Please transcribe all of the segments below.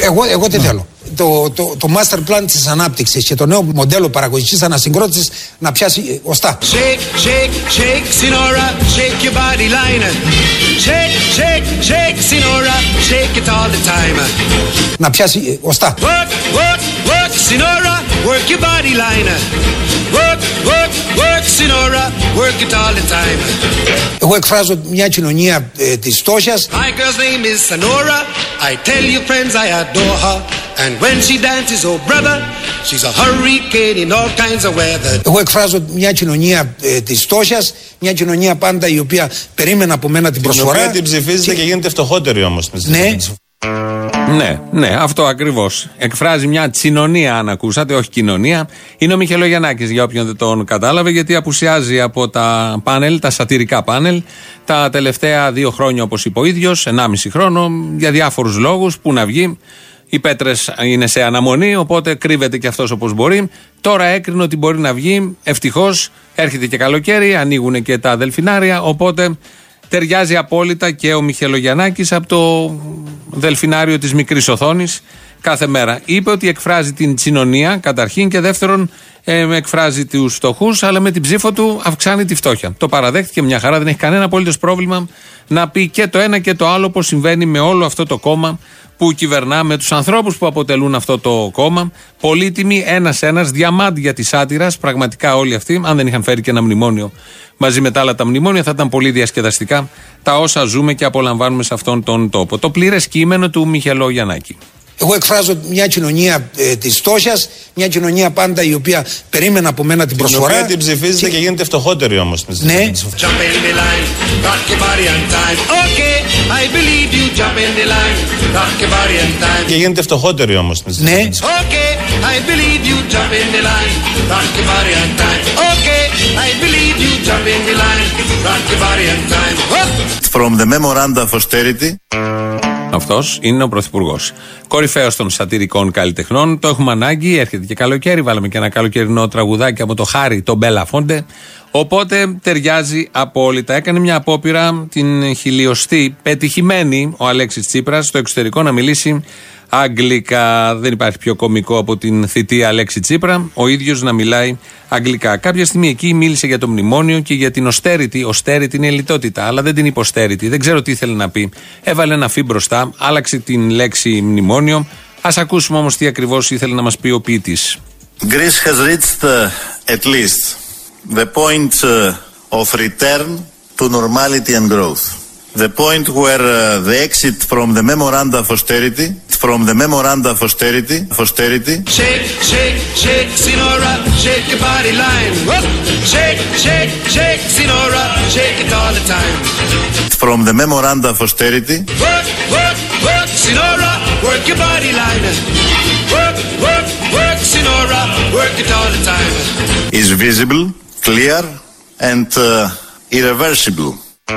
Εγώ τι θέλω. Το master plan της ανάπτυξης και το νέο μοντέλο παραγωγικής ανασυγκρότησης να πιάσει οστά. Shake, shake, shake, Sinora, shake your body line. Shake, shake, shake, Sinora, shake it all the time. Να πιάσει οστά. Work, work, work, Sinora, work your body line. Work, work, work, Sinora, work it all the time. Εγώ εκφράζω μια κοινωνία της φτώχειας. My girl's name is Sonora. I tell you friends I adore her. And when she dances, oh brother, she's a hurricane in all kinds of weather. Εγώ εκφράζω μια κοινωνία της φτώχειας, μια κοινωνία πάντα η οποία περίμενε από μένα την προσφορά. Την οποία την ψηφίζετε και γίνεται φτωχότερη όμως. Ναι, αυτό ακριβώς. Εκφράζει μια τσινωνία, αν ακούσατε, όχι κοινωνία. Είναι ο Μιχελογιαννάκης, για όποιον δεν τον κατάλαβε, γιατί απουσιάζει από τα πάνελ, τα σατιρικά πάνελ, τα τελευταία 2 χρόνια, όπως είπε ο ίδιος, 1,5 χρόνο, για διάφορους λόγους. Πού να βγει. Οι Πέτρες είναι σε αναμονή, οπότε κρύβεται και αυτός όπως μπορεί. Τώρα έκρινε ότι μπορεί να βγει. Ευτυχώς έρχεται και καλοκαίρι, ανοίγουν και τα δελφινάρια, οπότε ταιριάζει απόλυτα και ο Μιχελογιαννάκης από το δελφινάριο της μικρής οθόνης κάθε μέρα. Είπε ότι εκφράζει την τσινωνία καταρχήν και δεύτερον εκφράζει τους φτωχούς, αλλά με την ψήφο του αυξάνει τη φτώχεια. Το παραδέχτηκε μια χαρά, δεν έχει κανένα απολύτως πρόβλημα να πει και το ένα και το άλλο, όπως συμβαίνει με όλο αυτό το κόμμα που κυβερνά, με τους ανθρώπους που αποτελούν αυτό το κόμμα. Πολύτιμοι ένας-ένας, διαμάντια της σάτυρας, πραγματικά όλοι αυτοί. Αν δεν είχαν φέρει και ένα μνημόνιο μαζί με τα άλλα τα μνημόνια, θα ήταν πολύ διασκεδαστικά τα όσα ζούμε και απολαμβάνουμε σε αυτόν τον τόπο. Το πλήρες κείμενο του Μιχελογιαννάκη. Εγώ εκφράζω μια κοινωνία της φτώχειας, μια κοινωνία πάντα η οποία περίμενε από μένα την προσφορά. Την οποία την ψηφίζετε και γίνεται φτωχότερη όμως. Ναι. Και γίνεται φτωχότερη όμως. Ναι. From the memoranda of austerity. Αυτός είναι ο Πρωθυπουργός. Κορυφαίος των σατυρικών καλλιτεχνών. Το έχουμε ανάγκη. Έρχεται και καλοκαίρι. Βάλαμε και ένα καλοκαιρινό τραγουδάκι από το Χάρη, τον Μπέλαφόντε. Οπότε ταιριάζει απόλυτα. Έκανε μια απόπειρα την 1000η πετυχημένη ο Αλέξης Τσίπρας στο εξωτερικό να μιλήσει αγγλικά. Δεν υπάρχει πιο κωμικό από την θητεία Αλέξη Τσίπρα, ο ίδιος να μιλάει αγγλικά. Κάποια στιγμή εκεί μίλησε για το μνημόνιο και για την austerity. Austerity είναι η λιτότητα, αλλά δεν την είπε austerity. Δεν ξέρω τι ήθελε να πει. Έβαλε ένα φι μπροστά, άλλαξε την λέξη μνημόνιο. Ας ακούσουμε όμως τι ακριβώς ήθελε να μας πει ο ποιητής. Greece has reached at least the point of return to normality and growth. The point where the exit from the memoranda of austerity, Shake, shake, shake, Sinora, shake your body line. Whoop. Shake, shake, shake, Sinora, shake it all the time. From the memoranda of austerity. Work, work, work, Sinora, work your body line. Work, work, work, Sinora, work it all the time. Is visible, clear and irreversible.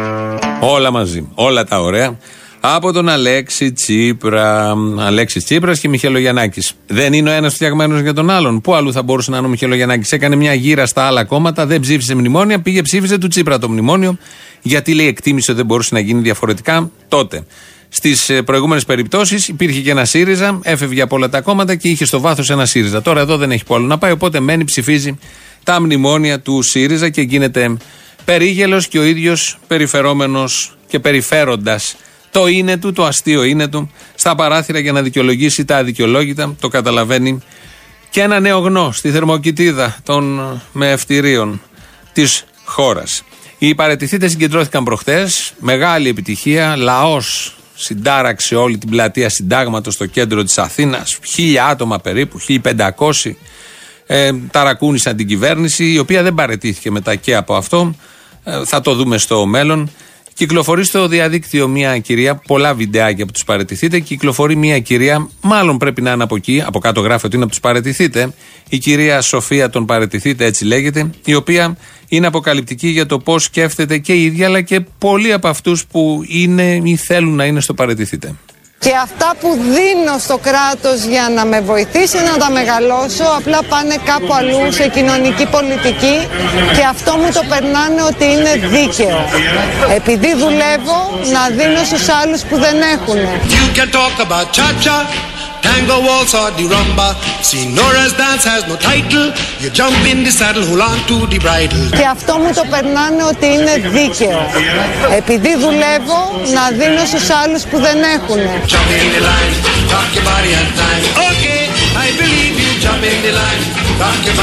Όλα μαζί, όλα τα ωραία. Από τον Αλέξη Τσίπρα. Αλέξης Τσίπρας και Μιχελογιαννάκης. Δεν είναι ο ένας φτιαγμένος για τον άλλον. Πού αλλού θα μπορούσε να είναι ο Μιχελογιαννάκης? Έκανε μια γύρα στα άλλα κόμματα, δεν ψήφισε μνημόνια, πήγε ψήφισε του Τσίπρα το μνημόνιο. Γιατί λέει εκτίμησε ότι δεν μπορούσε να γίνει διαφορετικά τότε. Στις προηγούμενες περιπτώσεις υπήρχε και ένα ΣΥΡΙΖΑ, έφευγε από όλα τα κόμματα και είχε στο βάθος ένα ΣΥΡΙΖΑ. Τώρα εδώ δεν έχει που άλλο να πάει, οπότε μένει, ψηφίζει τα μνημόνια του ΣΥΡΙΖΑ και γίνεται περίγελος και ο ίδιος περιφερόμενος και περιφέροντας το είναι του, το αστείο είναι του, στα παράθυρα για να δικαιολογήσει τα αδικαιολόγητα. Το καταλαβαίνει και ένα νέο γνώ στη Θερμοκηπίδα των μεευτηρίων της χώρας. Οι παραιτηθήτες συγκεντρώθηκαν προχτές, μεγάλη επιτυχία, λαός συντάραξε όλη την πλατεία Συντάγματος στο κέντρο της Αθήνας, 1.000 άτομα περίπου, 1.500 ταρακούνησαν την κυβέρνηση, η οποία δεν παραιτήθηκε μετά και από αυτό. Θα το δούμε στο μέλλον. Κυκλοφορεί στο διαδίκτυο μια κυρία, πολλά βιντεάκια που τους παραιτηθείτε. Κυκλοφορεί μια κυρία, μάλλον πρέπει να είναι από εκεί, από κάτω γράφει ότι είναι από τους παραιτηθείτε. Η κυρία Σοφία των παραιτηθείτε, έτσι λέγεται, η οποία είναι αποκαλυπτική για το πώς σκέφτεται και η ίδια, αλλά και πολλοί από αυτούς που είναι ή θέλουν να είναι στο παραιτηθείτε. Και αυτά που δίνω στο κράτος για να με βοηθήσει να τα μεγαλώσω απλά πάνε κάπου αλλού σε κοινωνική πολιτική και αυτό μου το περνάνε ότι είναι δίκαιο. Επειδή δουλεύω να δίνω στους άλλους που δεν έχουν. You can talk about cha-cha, tango, waltz or the rumba. Senora's dance has no title. You jump in the saddle, hold on to the bridle. Και αυτό μου το περνάνε ότι είναι δίκαιο. Επειδή δουλεύω, να δίνω στους άλλους που δεν έχουν. Jump in the line, rock your body and time. Okay, I believe you. Jump in the line, rock your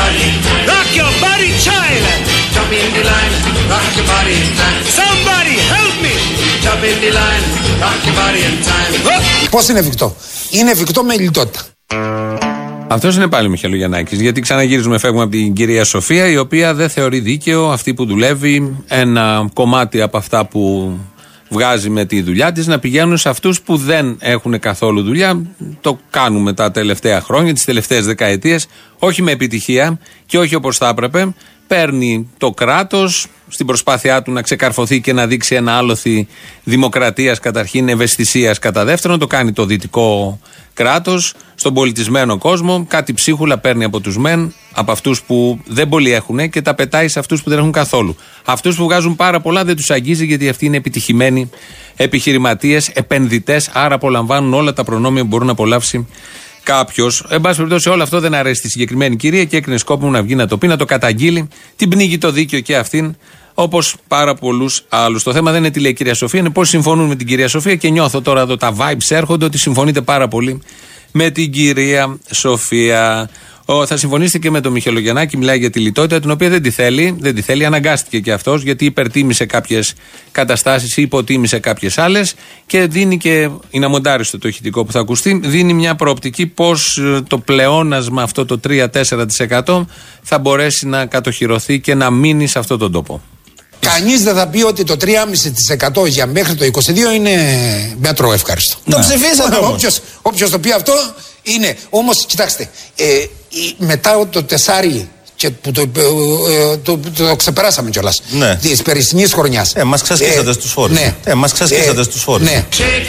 body, child. Jump in the line, rock your body in time. Somebody help me. Jump in the line, rock your body in time. Πώς είναι εφικτό? Είναι εφικτό με λιτότητα. Αυτός είναι πάλι ο Μιχαηλογιαννάκης. Γιατί ξαναγυρίζουμε, φεύγουμε από την κυρία Σοφία, η οποία δεν θεωρεί δίκαιο αυτή που δουλεύει ένα κομμάτι από αυτά που βγάζει με τη δουλειά της να πηγαίνουν σε αυτούς που δεν έχουν καθόλου δουλειά. Το κάνουμε τα τελευταία χρόνια, τις τελευταίες δεκαετίες, όχι με επιτυχία και όχι όπως θα έπρεπε. Παίρνει το κράτος στην προσπάθειά του να ξεκαρφωθεί και να δείξει ένα άλοθη δημοκρατίας καταρχήν, ευαισθησίας κατά δεύτερον. Το κάνει το δυτικό κράτος στον πολιτισμένο κόσμο. Κάτι ψίχουλα παίρνει από τους μεν, από αυτούς που δεν πολύ έχουν και τα πετάει σε αυτούς που δεν έχουν καθόλου. Αυτούς που βγάζουν πάρα πολλά δεν τους αγγίζει, γιατί αυτοί είναι επιτυχημένοι επιχειρηματίες, επενδυτές, άρα απολαμβάνουν όλα τα προνόμια που μπορούν να απολαύσει κάποιος. Εν πάση περιπτώσει, όλο αυτό δεν αρέσει τη συγκεκριμένη κυρία και έκρινε σκόπιμο να βγει να το πει, να το καταγγείλει. Την πνίγει το δίκαιο και αυτήν, όπως πάρα πολλούς άλλους. Το θέμα δεν είναι τι λέει η κυρία Σοφία, είναι πώς συμφωνούν με την κυρία Σοφία και νιώθω τώρα εδώ τα vibes έρχονται ότι συμφωνείτε πάρα πολύ με την κυρία Σοφία. Θα συμφωνήσετε και με τον Μιχαηλογιαννάκη, μιλάει για τη λιτότητα, την οποία δεν τη θέλει, αναγκάστηκε και αυτός, γιατί υπερτίμησε κάποιες καταστάσεις ή υποτίμησε κάποιες άλλες και δίνει και, είναι αμοντάριστο το ηχητικό που θα ακουστεί, δίνει μια προοπτική πως το πλεόνασμα αυτό το 3-4% θα μπορέσει να κατοχυρωθεί και να μείνει σε αυτόν τον τόπο. Κανείς δεν θα πει ότι το 3,5% για μέχρι το 22 είναι μέτρο ευχαριστώ. Ναι. Το ψηφίσατε. Όποιος το πει αυτό είναι. Όμως, κοιτάξτε, μετά το 4 και που το ξεπεράσαμε κιόλας. Ναι. Της περσινής χρονιάς. Μας ξασκίσατε στους φόρους. Ναι. Μας ξασκίσατε στους φόρους. Ναι.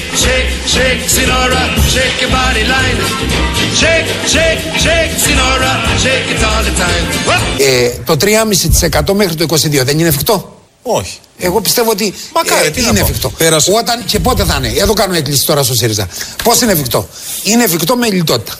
Το 3,5% μέχρι το 22 δεν είναι εφικτό? Όχι. Εγώ πιστεύω ότι μακάρι, είναι εφικτό. Όταν και πότε θα είναι? Εδώ κάνουμε έκκληση τώρα στο ΣΥΡΙΖΑ. Πώς είναι εφικτό? Είναι εφικτό με λιτότητα.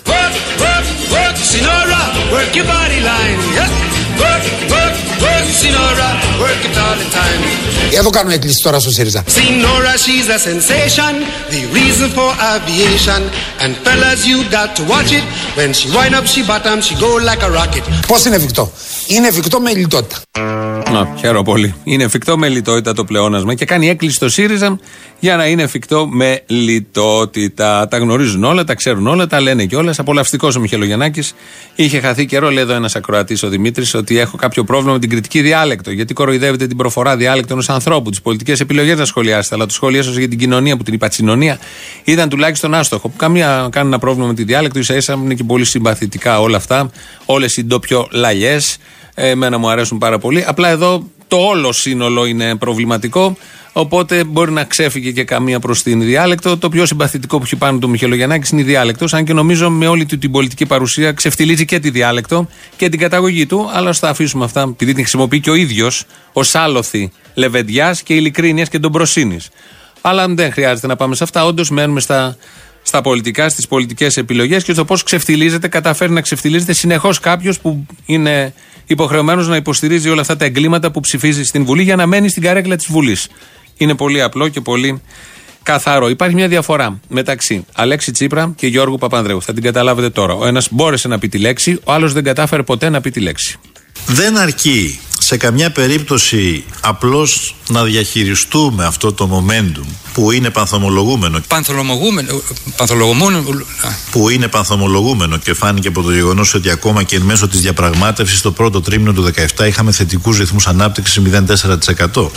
Εδώ κάνουμε έκκληση τώρα στο ΣΥΡΙΖΑ. Sinora, she's a sensation, the reason for aviation. And fellas, you got to watch it. When she wind up, she bottom, she go like a rocket. Πώς είναι εφικτό? Είναι εφικτό με λιτότητα. Χαίρομαι πολύ. Είναι εφικτό με λιτότητα το πλεόνασμα και κάνει έκκληση στο ΣΥΡΙΖΑ για να είναι εφικτό με λιτότητα. Τα γνωρίζουν όλα, τα ξέρουν όλα, τα λένε κιόλας. Απολαυστικός ο Μιχαηλογιαννάκης. Είχε χαθεί καιρό, λέει εδώ ένας ακροατής, ο Δημήτρης, ότι έχω κάποιο πρόβλημα με την κριτική διάλεκτο. Γιατί κοροϊδεύετε την προφορά διάλεκτο ενός ανθρώπου, τις πολιτικές επιλογές να σχολιάσετε. Αλλά το σχολίασα για την κοινωνία που την είπα, τσινωνία, ήταν τουλάχιστον άστοχο. Που κάνει ένα πρόβλημα με τη διάλεκτο, ίσα-ίσα είναι και πολύ συμπαθητικά όλα αυτά. Όλες οι ντόπιο-λαγιές. Εμένα μου αρέσουν πάρα πολύ. Απλά εδώ το όλο σύνολο είναι προβληματικό. Οπότε μπορεί να ξέφυγε και καμία προς την διάλεκτο. Το πιο συμπαθητικό που έχει πάνω του Μιχαηλογιαννάκη είναι η διάλεκτος. Αν και νομίζω με όλη του την πολιτική παρουσία ξεφτιλίζει και τη διάλεκτο και την καταγωγή του. Αλλά ας τα αφήσουμε αυτά, επειδή την χρησιμοποιεί και ο ίδιος ως άλοθη λεβεντιάς και ειλικρίνειας και ντομπροσύνης. Αλλά δεν χρειάζεται να πάμε σε αυτά. Όντως μένουμε στα πολιτικά, στις πολιτικές επιλογές και στο πώς ξεφτιλίζεται, καταφέρει να ξεφτιλίζεται συνεχώς κάποιος που είναι υποχρεωμένος να υποστηρίζει όλα αυτά τα εγκλήματα που ψηφίζει στην Βουλή για να μένει στην καρέκλα της Βουλής. Είναι πολύ απλό και πολύ καθαρό. Υπάρχει μια διαφορά μεταξύ Αλέξη Τσίπρα και Γιώργου Παπανδρέου. Θα την καταλάβετε τώρα. Ο ένας μπόρεσε να πει τη λέξη, ο άλλος δεν κατάφερε ποτέ να πει τη λέξη. Δεν αρκεί σε καμιά περίπτωση απλώς να διαχειριστούμε αυτό το momentum που είναι πανθομολογούμενο. Που είναι πανθομολογούμενο και φάνηκε από το γεγονός ότι ακόμα και εν μέσω της διαπραγμάτευσης το πρώτο τρίμηνο του 2017 είχαμε θετικούς ρυθμούς ανάπτυξης 0,4%.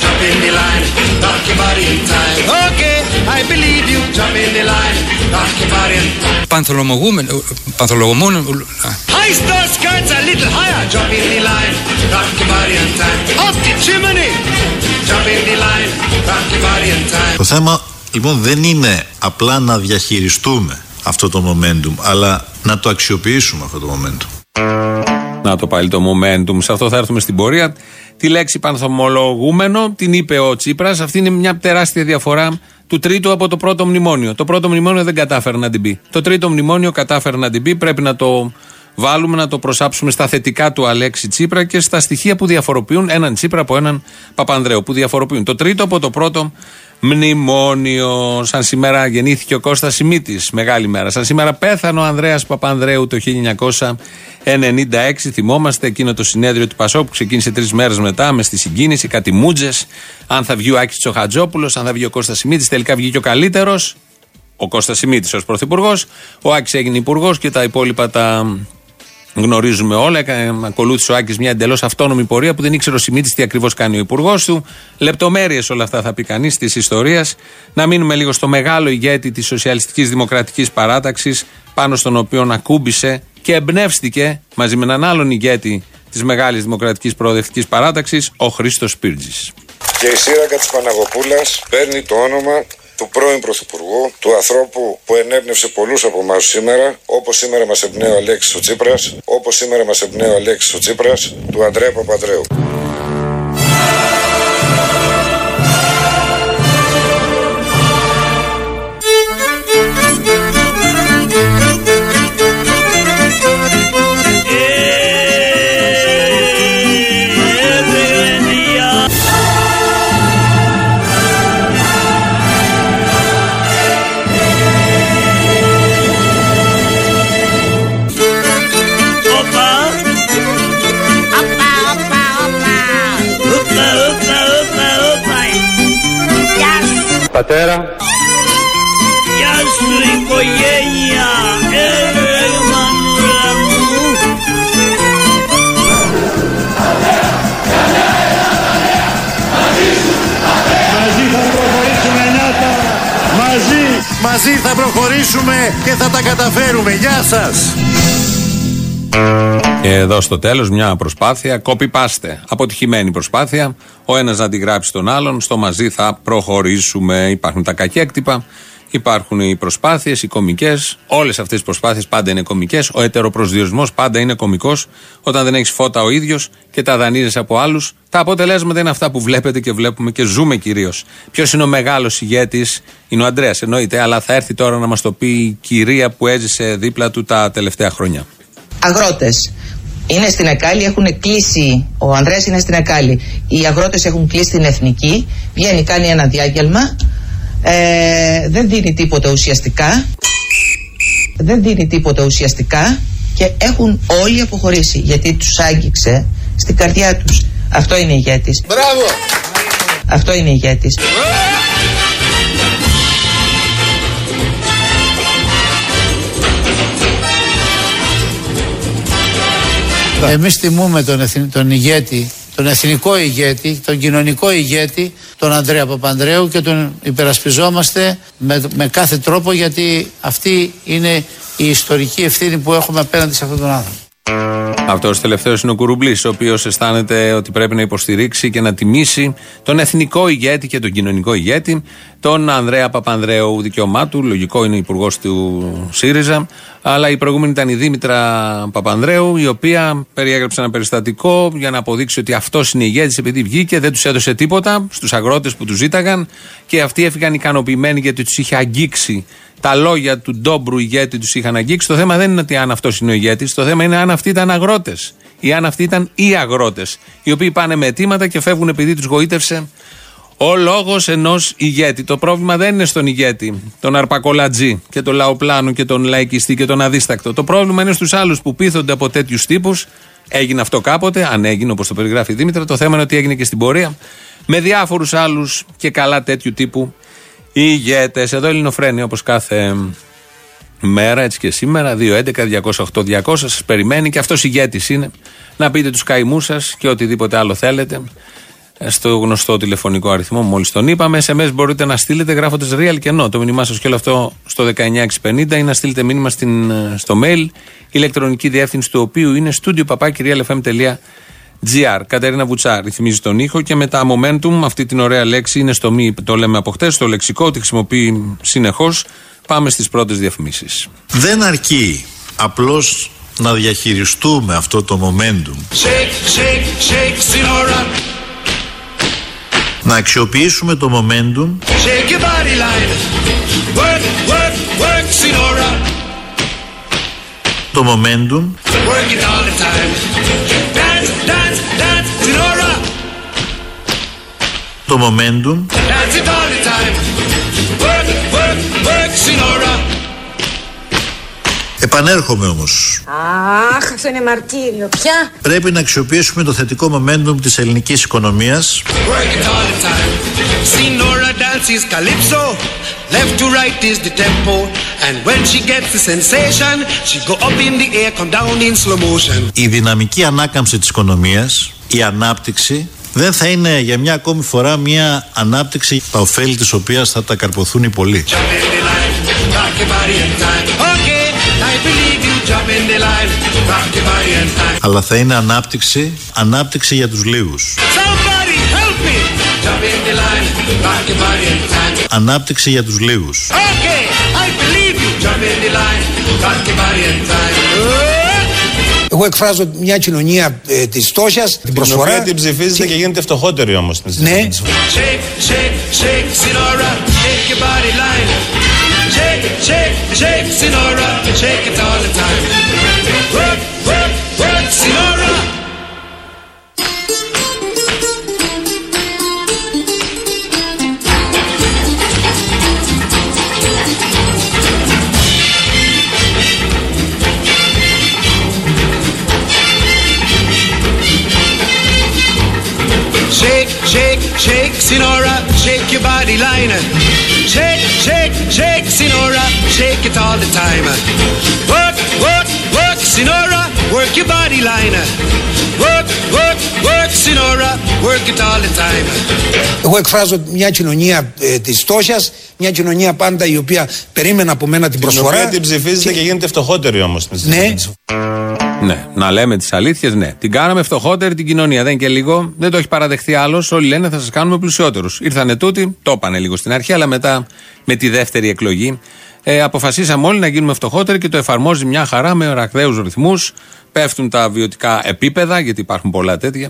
Το θέμα λοιπόν δεν είναι απλά να διαχειριστούμε αυτό το momentum, αλλά να το αξιοποιήσουμε αυτό το momentum. Να το πάλι το momentum. Σε αυτό θα έρθουμε στην πορεία. Τη λέξη πανθομολογούμενο την είπε ο Τσίπρας. Αυτή είναι μια τεράστια διαφορά του τρίτου από το πρώτο μνημόνιο. Το πρώτο μνημόνιο δεν κατάφερε να την πει. Το τρίτο μνημόνιο κατάφερε να την πει. Πρέπει να το βάλουμε, να το προσάψουμε στα θετικά του Αλέξη Τσίπρα και στα στοιχεία που διαφοροποιούν έναν Τσίπρα από έναν Παπανδρέου. Που διαφοροποιούν το τρίτο από το πρώτο μνημόνιο. Σαν σήμερα γεννήθηκε ο Κώστας Σιμίτης, μεγάλη μέρα. Σαν σήμερα πέθανε ο Ανδρέας Παπανδρέου το 1996. Θυμόμαστε εκείνο το συνέδριο του Πασόκ που ξεκίνησε 3 μέρες μετά με στη συγκίνηση, κάτι μούτζες. Αν θα βγει ο Άκης Τσοχατζόπουλος, αν θα βγει ο Κώστας Σιμίτης. Τελικά βγήκε ο καλύτερος, ο Κώστας Σιμίτης ως πρωθυπουργός. Ο Άκης έγινε υπουργός και τα υπόλοιπα τα γνωρίζουμε όλα. Ακολούθησε ο Άκης μια εντελώς αυτόνομη πορεία που δεν ήξερε ο Σιμίτης τι ακριβώς κάνει ο υπουργός του. Λεπτομέρειες όλα αυτά θα πει κανείς της ιστορίας. Να μείνουμε λίγο στο μεγάλο ηγέτη της Σοσιαλιστικής Δημοκρατικής Παράταξης, πάνω στον οποίο ακούμπησε και εμπνεύστηκε μαζί με έναν άλλον ηγέτη της Μεγάλης Δημοκρατικής Προοδευτικής Παράταξης, ο Χρήστος Σπίρτζης. Και η σύρακα της Παναγοπούλας παίρνει το όνομα του πρώην Πρωθυπουργού, του ανθρώπου που ενέπνευσε πολλούς από εμάς σήμερα, όπως σήμερα μας εμπνέει ο Αλέξης ο Τσίπρας, όπως σήμερα μας εμπνέει ο Αλέξης ο Τσίπρας, του Ανδρέα Παπανδρέου. Πατέρα, γεια σου οικογένεια, μανούλα μου. Μαζί θα προχωρήσουμε, Νάτα, μαζί θα προχωρήσουμε και θα τα καταφέρουμε. Γεια σας. Και εδώ στο τέλος μια προσπάθεια, copy-paste, αποτυχημένη προσπάθεια, ο ένας να αντιγράψει τον άλλον, στο μαζί θα προχωρήσουμε. Υπάρχουν τα κακέκτυπα, υπάρχουν οι προσπάθειες, οι κωμικές, όλες αυτές οι προσπάθειες πάντα είναι κωμικές, ο ετεροπροσδιορισμός πάντα είναι κωμικός, όταν δεν έχεις φώτα ο ίδιος και τα δανείζεις από άλλους, τα αποτελέσματα είναι αυτά που βλέπετε και βλέπουμε και ζούμε κυρίως. Ποιος είναι ο μεγάλος ηγέτης? Είναι ο Ανδρέας, εννοείται, αλλά θα έρθει τώρα να μας το πει η κυρία που έζησε δίπλα του τα τελευταία χρόνια. Αγρότες είναι στην Εκάλη, έχουν κλείσει. Ο Ανδρέας είναι στην Εκάλη. Οι αγρότες έχουν κλείσει την Εθνική. Βγαίνει, κάνει ένα διάγγελμα. Δεν δίνει τίποτα ουσιαστικά. Και έχουν όλοι αποχωρήσει. Γιατί τους άγγιξε στην καρδιά τους. Αυτό είναι ηγέτης. Μπράβο! Αυτό είναι ηγέτης. Εμείς τιμούμε τον ηγέτη, τον εθνικό ηγέτη, τον κοινωνικό ηγέτη, τον Ανδρέα Παπανδρέου και τον υπερασπιζόμαστε με κάθε τρόπο, γιατί αυτή είναι η ιστορική ευθύνη που έχουμε απέναντι σε αυτόν τον άνθρωπο. Αυτός τελευταίος είναι ο Κουρουμπλής, ο οποίος αισθάνεται ότι πρέπει να υποστηρίξει και να τιμήσει τον εθνικό ηγέτη και τον κοινωνικό ηγέτη, τον Ανδρέα Παπανδρέου. Δικαίωμά του, λογικό, είναι υπουργός του ΣΥΡΙΖΑ, αλλά η προηγούμενη ήταν η Δήμητρα Παπανδρέου, η οποία περιέγραψε ένα περιστατικό για να αποδείξει ότι αυτός είναι ηγέτης, επειδή βγήκε, δεν τους έδωσε τίποτα στους αγρότες που τους ζήταγαν και αυτοί έφυγαν ικανοποιημένοι γιατί τους είχε αγγίξει. Τα λόγια του ντόμπρου ηγέτη τους είχαν αγγίξει. Το θέμα δεν είναι ότι αν αυτός είναι ο ηγέτης, το θέμα είναι αν αυτοί ήταν αγρότες ή αν αυτοί ήταν οι αγρότες, οι οποίοι πάνε με αιτήματα και φεύγουν επειδή τους γοήτευσε ο λόγος ενός ηγέτη. Το πρόβλημα δεν είναι στον ηγέτη, τον αρπακολατζή και τον λαοπλάνο και τον λαϊκιστή και τον αδίστακτο. Το πρόβλημα είναι στους άλλους που πείθονται από τέτοιους τύπους. Έγινε αυτό κάποτε, αν έγινε όπως το περιγράφει η Δήμητρα. Το θέμα είναι ότι έγινε και στην πορεία με διάφορους άλλους και καλά τέτοιου τύπου ηγέτες. Εδώ Ελληνοφρένη, όπως κάθε μέρα, έτσι και σήμερα, 211-208-200, σας περιμένει και αυτός ηγέτης είναι. Να πείτε τους καημούς σας και οτιδήποτε άλλο θέλετε στο γνωστό τηλεφωνικό αριθμό, μόλις τον είπαμε. SMS μπορείτε να στείλετε γράφοντας real και no. Το μήνυμά σας και όλο αυτό στο 19650 ή να στείλετε μήνυμα στο mail, ηλεκτρονική διεύθυνση του οποίου είναι studio@realfm.gr. Κατερίνα Βουτσά ρυθμίζει τον ήχο και με τα momentum, αυτή την ωραία λέξη είναι στο μη, το λέμε από χτες, στο λεξικό, τη χρησιμοποιεί συνεχώς. Πάμε στις πρώτες διαφημίσεις. Δεν αρκεί απλώς να διαχειριστούμε αυτό το momentum. Shake, shake, shake, Sinora. Να αξιοποιήσουμε το momentum. Shake your body line. Work, work, work, Sinora. Το momentum. Work it all the time. Dance, dance, dance, Sinora. Το momentum. Dance it all the time. Work, work, work, Sinora. Επανέρχομαι όμως. Αχ, αυτό είναι μαρτύριο. Πια. Πρέπει να αξιοποιήσουμε το θετικό momentum της ελληνικής οικονομίας. Work it all the time. Sinora dances calypso. Left to right is the tempo. And when she gets the sensation, she go up in the air, come down in slow motion. Η δυναμική ανάκαμψη της οικονομίας, η ανάπτυξη, δεν θα είναι για μια ακόμη φορά μια ανάπτυξη τα ωφέλη της οποίας θα τα καρποθούν οι πολλοί. Αλλά θα είναι ανάπτυξη για τους λίγους. Ανάπτυξη για τους λίγους. Εγώ εκφράζω μια κοινωνία της φτώχειας, την προσφορά. Την οποία την ψηφίζετε και γίνεται φτωχότερη όμως. Ναι. Shake, shake, Sinora, shake your body line. Shake, shake, shake, Sinora, shake it all the time. Work, work, work, Sinora, work your body line. Work, work, work, Sinora, work it all the time. Εγώ εκφράζω μια κοινωνία της φτώχειας, μια κοινωνία πάντα η οποία περίμενε από μένα την προσφορά. Την οποία την ψηφίζετε και γίνεται φτωχότερη όμως. Ναι. Ναι, να λέμε τις αλήθειες, ναι. Την κάναμε φτωχότερη την κοινωνία. Δεν και λίγο, δεν το έχει παραδεχτεί άλλος. Όλοι λένε θα σας κάνουμε πλουσιότερους. Ήρθανε τούτοι, το είπανε λίγο στην αρχή, αλλά μετά με τη δεύτερη εκλογή αποφασίσαμε όλοι να γίνουμε φτωχότεροι και το εφαρμόζει μια χαρά με ραγδαίους ρυθμούς. Πέφτουν τα βιωτικά επίπεδα, γιατί υπάρχουν πολλά τέτοια.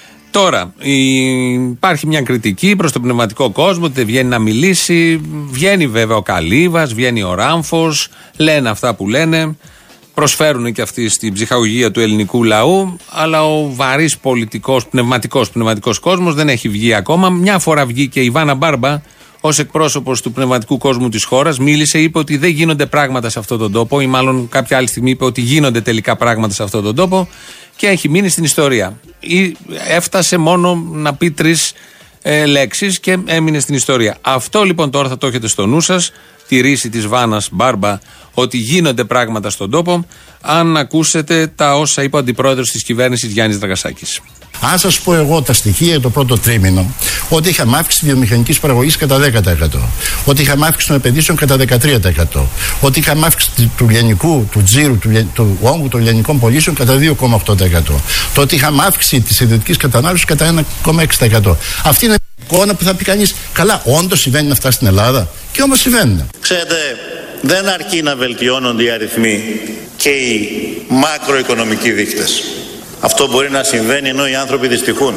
Τώρα, υπάρχει μια κριτική προς τον πνευματικό κόσμο ότι δεν βγαίνει να μιλήσει. Βγαίνει βέβαια ο Καλύβας, βγαίνει ο Ράμφος, λένε αυτά που λένε. Προσφέρουν και αυτοί στην ψυχαγωγία του ελληνικού λαού, αλλά ο βαρύς πολιτικός, πνευματικός κόσμος δεν έχει βγει ακόμα. Μια φορά βγήκε η Βάνα Μπάρμπα ως εκπρόσωπος του πνευματικού κόσμου της χώρας, μίλησε, είπε ότι δεν γίνονται πράγματα σε αυτόν τον τόπο, ή μάλλον κάποια άλλη στιγμή είπε ότι γίνονται τελικά πράγματα σε αυτόν τον τόπο και έχει μείνει στην ιστορία. Ή έφτασε μόνο να πει 3 λέξεις και έμεινε στην ιστορία. Αυτό λοιπόν τώρα θα το έχετε στο νου σας, τη ρίση της Βάνας Μπάρμπα, ότι γίνονται πράγματα στον τόπο, αν ακούσετε τα όσα είπε ο αντιπρόεδρος της κυβέρνησης Γιάννης Δραγασάκης. Αν σας πω εγώ τα στοιχεία το πρώτο τρίμηνο, ότι είχαμε αύξηση βιομηχανικής παραγωγής κατά 10%, ότι είχαμε αύξηση των επενδύσεων κατά 13%, ότι είχαμε αύξηση του λιανικού, του τζίρου, του όγκου των λιανικών πωλήσεων κατά 2,8%, το ότι είχαμε αύξηση της ιδιωτικής κατανάλωσης κατά 1,6%. Αυτή είναι η εικόνα που θα πει κανείς, καλά, όντως συμβαίνουν αυτά στην Ελλάδα, και όμως συμβαίνουν. Ξέρετε, δεν αρκεί να βελτιώνονται οι αριθμοί και οι μακροοικονομικοί δείκτες. Αυτό μπορεί να συμβαίνει ενώ οι άνθρωποι δυστυχούν.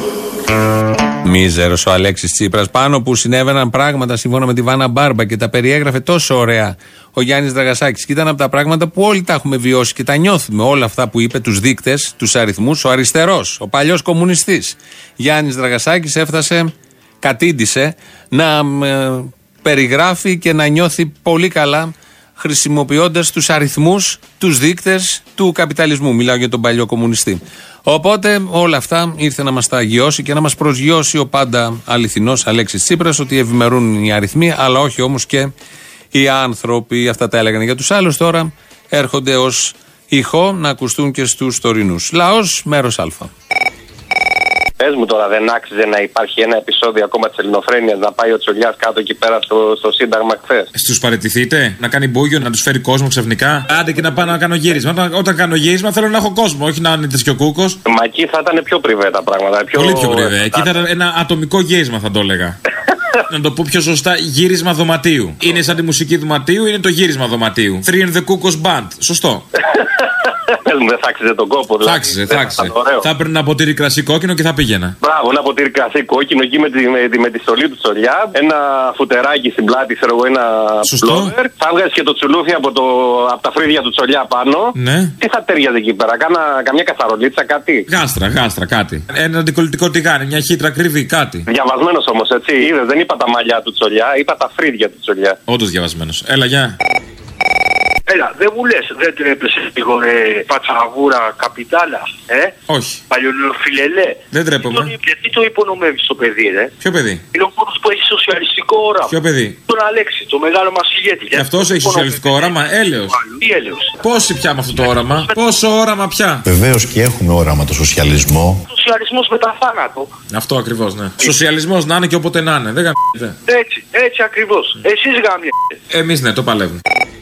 Μίζερος ο Αλέξης Τσίπρας. Πάνω που συνέβαιναν πράγματα σύμφωνα με τη Βάνα Μπάρμπα και τα περιέγραφε τόσο ωραία ο Γιάννης Δραγασάκης. Και ήταν από τα πράγματα που όλοι τα έχουμε βιώσει και τα νιώθουμε. Όλα αυτά που είπε, τους δείκτες, τους αριθμούς, ο αριστερός, ο παλιός κομμουνιστής Γιάννης Δραγασάκης έφτασε, κατήντησε να περιγράφει και να νιώθει πολύ καλά, χρησιμοποιώντας τους αριθμούς, τους δείκτες του καπιταλισμού. Μιλάω για τον παλιό κομμουνιστή. Οπότε όλα αυτά ήρθε να μας τα αγιώσει και να μας προσγειώσει ο πάντα αληθινός Αλέξης Τσίπρας, ότι ευημερούν οι αριθμοί, αλλά όχι όμως και οι άνθρωποι. Αυτά τα έλεγαν για τους άλλους, τώρα έρχονται ως ηχό να ακουστούν και στους τωρινούς. Λαός, μέρος Α. Πες μου τώρα, δεν άξιζε να υπάρχει ένα επεισόδιο ακόμα της ελληνοφρένειας, να πάει ο Τσολιάς κάτω εκεί πέρα στο Σύνταγμα χθες? Στους παραιτηθείτε, να κάνει μπούγιο, να τους φέρει κόσμο ξαφνικά? Άντε και να πάω να κάνω γύρισμα. Όταν κάνω γύρισμα θέλω να έχω κόσμο, όχι να είναι τέτοιο κούκος. Μα εκεί θα ήταν πιο πριβέ τα πράγματα. Πολύ πιο πριβέ. Εκεί θα ήταν ένα ατομικό γύρισμα, θα το έλεγα. Να το πω πιο σωστά, γύρισμα δωματίου. Είναι σαν τη μουσική δωματίου, είναι το γύρισμα δωματίου. 3 and the Cuckoo's Band. Σωστό. Δεν θα άξιζε τον κόπο, δηλαδή. Θα άξιζε. Θα έπαιρνε ένα ποτήρι κρασί κόκκινο και θα πήγαινα. Μπράβο, ένα ποτήρι κρασί κόκκινο εκεί με τη στολή του Τσολιά. Ένα φουτεράκι στην πλάτη, ξέρω εγώ, ένα μπλόβερ. Θα έβγαζε και το τσουλούφι από τα φρύδια του Τσολιά πάνω. Ναι. Τι θα τέριαζε εκεί πέρα, καμιά καθαρολίτσα, κάτι. Γάστρα, κάτι. Ένα αντικολλητικό τηγάνι, μια χύτρα κρύβει, κάτι. Διαβασμένο όμω, έτσι. Είδες, δεν είπα τα μαλλιά του Τσολιά, είπα τα φρύδια του Τσολιά. Όντως διαβασμένο. Έλα, γεια. Έλα, δεν μου λες, δεν τρέπεσαι λίγο πατσαβούρα καπιτάλα, Όχι. Παλιονοφιλελέ. Δεν τρέπομαι. Γιατί το υπονομεύεις το παιδί, Ποιο παιδί? Είναι ο μόνος που έχει σοσιαλιστικό όραμα. Ποιο παιδί? Τον Αλέξη, το μεγάλο μας ηγέτη. Και αυτός έχει σοσιαλιστικό όραμα, έλεος. Τι έλεος? Πόσοι πια με αυτό το όραμα? Πόσο όραμα πια? Βεβαίως και έχουμε όραμα το σοσιαλισμό. Σοσιαλισμός μετά θάνατο. Αυτό ακριβώς, ναι. Σοσιαλισμός να είναι και όποτε να είναι. Δεν γαμιέται. Έτσι ακριβώς. Εσείς γαμιέτε. Εμείς ναι, το παλεύουμε.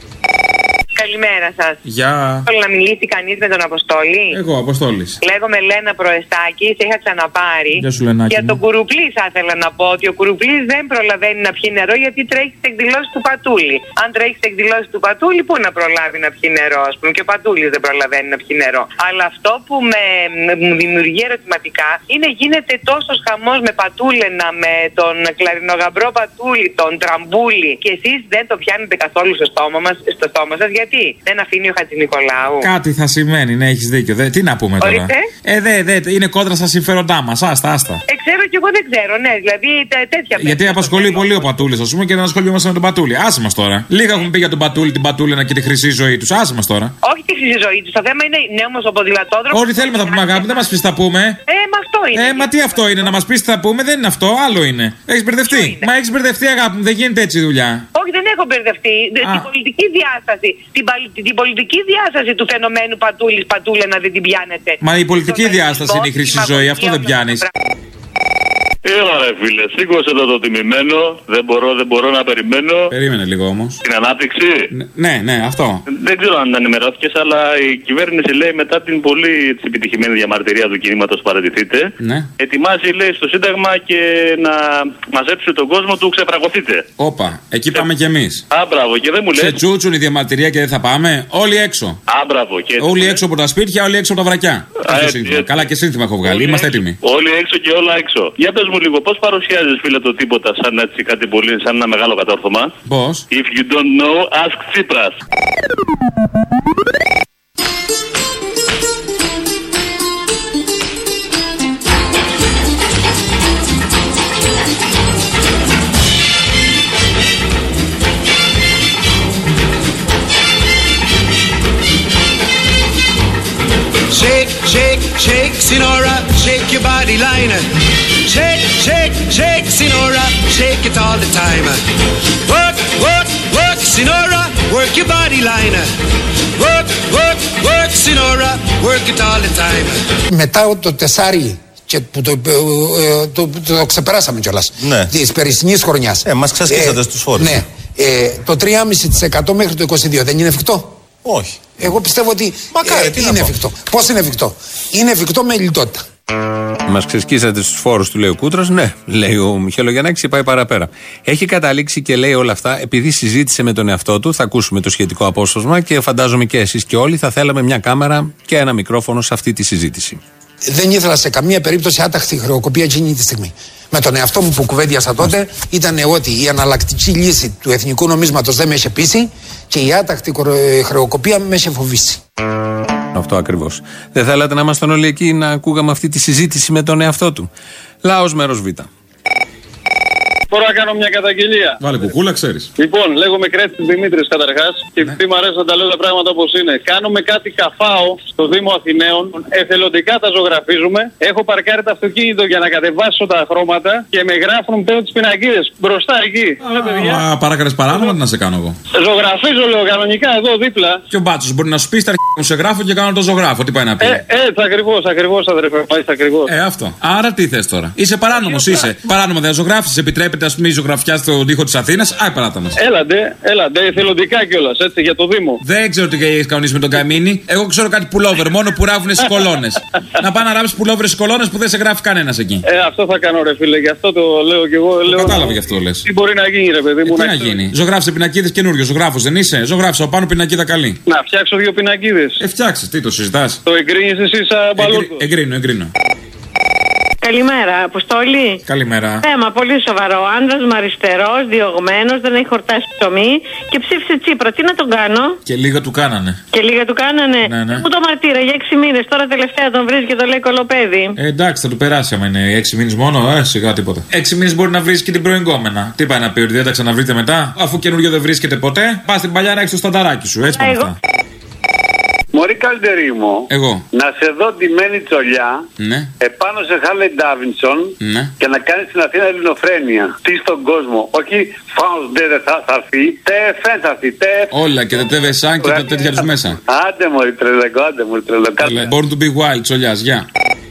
Καλημέρα σας. Γεια. Θέλω να μιλήσει κανείς με τον Αποστόλη. Εγώ, Αποστόλης. Λέγομαι Λένα Προεστάκη, σε είχα ξαναπάρει. Γεια σου, Λενάκη. Για τον Κουρουπλή θα ήθελα να πω ότι ο Κουρουπλής δεν προλαβαίνει να πιει νερό γιατί τρέχει στις εκδηλώσεις του Πατούλη. Αν τρέχει στις εκδηλώσεις του Πατούλη, πού να προλάβει να πιει νερό, ας πούμε. Και ο Πατούλης δεν προλαβαίνει να πιει νερό. Αλλά αυτό που μου δημιουργεί ερωτηματικά είναι γίνεται τόσος χαμός με Πατούλενα, με τον κλαρινογαμπρό Πατούλη, τον Τραμπούλη. Και εσείς δεν το πιάνετε καθόλου στο στόμα σας, γιατί δεν αφήνει ο Χατζηνικολάου. Κάτι θα σημαίνει, ναι, έχεις δίκιο. Τι να πούμε τώρα. Είναι κόντρα στα συμφέροντά μας. Άστα. Ξέρω κι εγώ δεν ξέρω, ναι, δηλαδή τέτοια. Γιατί απασχολεί πολύ ο Πατούλης, ας πούμε, και δεν ασχολούμαστε με τον Πατούλη. Άσε μας τώρα. Λίγα έχουμε πει για τον Πατούλη, την Πατούληνα και τη χρυσή ζωή τους. Άσε μας τώρα. Όχι τη χρυσή ζωή τους. Το θέμα είναι ναι, όμως ο ποδηλατόδρομος. Ό,τι θέλουμε θα πούμε, αγάπη, δεν μας πεις θα πούμε. Μα αυτό είναι. Μα τι αυτό είναι, να μας πεις τι θα πούμε, δεν είναι αυτό, άλλο είναι. Έχεις μπερδευτεί. Μα έχεις μπερδευτεί, αγάπη μου, δεν γίνεται έτσι η δουλειά. Όχι, δεν έχω μπερδευτεί. Την πολιτική διάσταση. Την πολιτική διάσταση του φαινομένου Πατούλενα δεν την πιάνετε. Μα η πολιτική διάσταση είναι η χρυσή ζωή, αυτό δεν πιάνεις. Έλα ρε φίλε, σήκωσε το τιμημένο. Δεν μπορώ να περιμένω. Περίμενε λίγο όμως. Την ανάπτυξη. Ναι, αυτό. Δεν ξέρω αν ενημερώθηκες, αλλά η κυβέρνηση λέει μετά την πολύ επιτυχημένη διαμαρτυρία του κινήματος παραιτηθείτε. Ναι. Ετοιμάζει, λέει, στο Σύνταγμα και να μαζέψει τον κόσμο του ξεπραγωθείτε. Όπα, εκεί πάμε κι εμείς. Μπράβο, και δεν μου λες. Σε τσούτσουν η διαμαρτυρία και δεν θα πάμε. Όλοι έξω. Μπράβο, και όλοι έξω από τα σπίτια, όλοι έξω από τα βρακιά. Καλά και σύνθημα έχω βγάλει, είμαστε έτοιμοι. Όλοι έξω και όλα έξω. Για πες μου λίγο, πώς παρουσιάζεις, φίλε, το τίποτα σαν έτσι κάτι πολύ, σαν ένα μεγάλο κατόρθωμα? Πώς? If you don't know, ask Tsipras. Shake, shake, shake, Sinora, shake your body line. Shake, shake, shake, Sinora, shake it all the time. Work, work, work, Sinora, work your body line. Work, work, work, Sinora, work it all the time. Μετά το τεσάρι και που το ξεπεράσαμε κιόλας, ναι, της περσινής χρονιάς. Μας ξασκίσατε στους φόρους. Ναι, το 3,5% μέχρι το 22 δεν είναι εφικτό? Όχι. Εγώ πιστεύω ότι είναι εφικτό. Πώς είναι εφικτό? Είναι εφικτό με λιτότητα. Μας ξεσκίσατε στους φόρους του, λέει ο Κούτρας. Ναι, λέει ο Μιχαηλογιαννάκης και πάει παραπέρα. Έχει καταλήξει και λέει όλα αυτά επειδή συζήτησε με τον εαυτό του. Θα ακούσουμε το σχετικό απόσπασμα και φαντάζομαι και εσείς και όλοι θα θέλαμε μια κάμερα και ένα μικρόφωνο σε αυτή τη συζήτηση. Δεν ήθελα σε καμία περίπτωση άταχτη χρεοκοπία εκείνη τη στιγμή. Με τον εαυτό μου που κουβέντιασα τότε ήταν ότι η αναλλακτική λύση του εθνικού νομίσματος δεν με είχε πείσει και η άταχτη χρεοκοπία με είχε φοβήσει. Αυτό ακριβώς. Δεν θέλατε να ήμασταν όλοι εκεί να ακούγαμε αυτή τη συζήτηση με τον εαυτό του? Λαός μέρος Β. Μπορώ να κάνω μια καταγγελία? Βάλε κουκούλα, ξέρεις. Λοιπόν, λέγομαι Κρέτης Δημήτρης καταρχάς και επειδή μου αρέσει να τα λέω τα πράγματα όπως είναι. Κάνουμε κάτι καφάο στο Δήμο Αθηναίων, εθελοντικά τα ζωγραφίζουμε. Έχω παρκάρει το αυτοκίνητο για να κατεβάσω τα χρώματα και με γράφουν πλέον τις πινακίδες μπροστά εκεί. Μα παράκαλες παράνομα, τι να σε κάνω εγώ? Ζωγραφίζω, λέω, κανονικά εδώ δίπλα. Και ο Μπάτσος μπορεί να σου πει στα αρχαία μου σε γράφω και κάνω το ζωγράφο. Τι πάει να πει? Έτσι ακριβώς, αδερφέ, μάλιστα ακριβώς. Αυτό. Άρα τι θες τώρα? Είσαι παράνομος, είσαι. Παράνομα δεν ζωγράφεις, επιτρέπεται κάνετε, ας πούμε, ζωγραφιά στον τοίχο της Αθήνας. Άι, παράτα μας. Έλαντε, εθελοντικά κιόλας, έτσι, για το Δήμο. Δεν ξέρω τι έχει κανονίσει με τον Καμίνη. Εγώ ξέρω κάτι πουλόβερ, μόνο που ράβουνε στις κολόνες. Να πάνε να ράψει πουλόβερ στις κολόνες που δεν σε γράφει κανένας εκεί. Αυτό θα κάνω, ρε φίλε, γι' αυτό το λέω κι εγώ. Κατάλαβα γι' αυτό λες. Τι μπορεί να γίνει, ρε παιδί μου. Τι να γίνει. Ζωγράφησε πινακίδες καινούριο, ζωγράφος δεν είσαι. Ζωγράφησε από πάνω πινακίδα καλή. Να φτιάξω 2 πινακίδες. Φτιάξε, τι το συζητάς. Το εγκρίνεις εσύ σαν μπαλότο. Εγκρίνω. Καλημέρα, Αποστόλη. Καλημέρα. Θέμα πολύ σοβαρό. Άντρας με αριστερός, διωγμένος, δεν έχει χορτάσει ψωμί και ψήφισε Τσίπρα. Τι να τον κάνω. Και λίγα του κάνανε. Ναι. Μου το μαρτύρα για 6 μήνες. Τώρα τελευταία τον βρίζει και το λέει κολοπέδι. Εντάξει, θα του περάσει άμα είναι 6 μήνες μόνο. Σιγά τίποτα. 6 μήνες μπορεί να βρει και την προηγούμενα. Τι πάει να πει, ότι δεν τα ξαναβρείτε μετά. Αφού καινούριο δεν βρίσκεται ποτέ, πα στην παλιά να έχει το στανταράκι σου. Έτσι πάνε αυτά. Μωρή καλτερί μου, εγώ. Να σε δω ντυμένη τσολιά, ναι. Επάνω σε Χάρλεϊ Ντάβινσον, ναι. Και να κάνεις στην Αθήνα ελληνοφρένεια. Τι στον κόσμο, όχι φάους δεν θα έρθει, τεφέν θα έρθει, όλα και τα τεβεσάν και τα τέτοια τους μέσα. Άντε μωρή τρελεκό. Born to be wild, τσολιάς, γεια.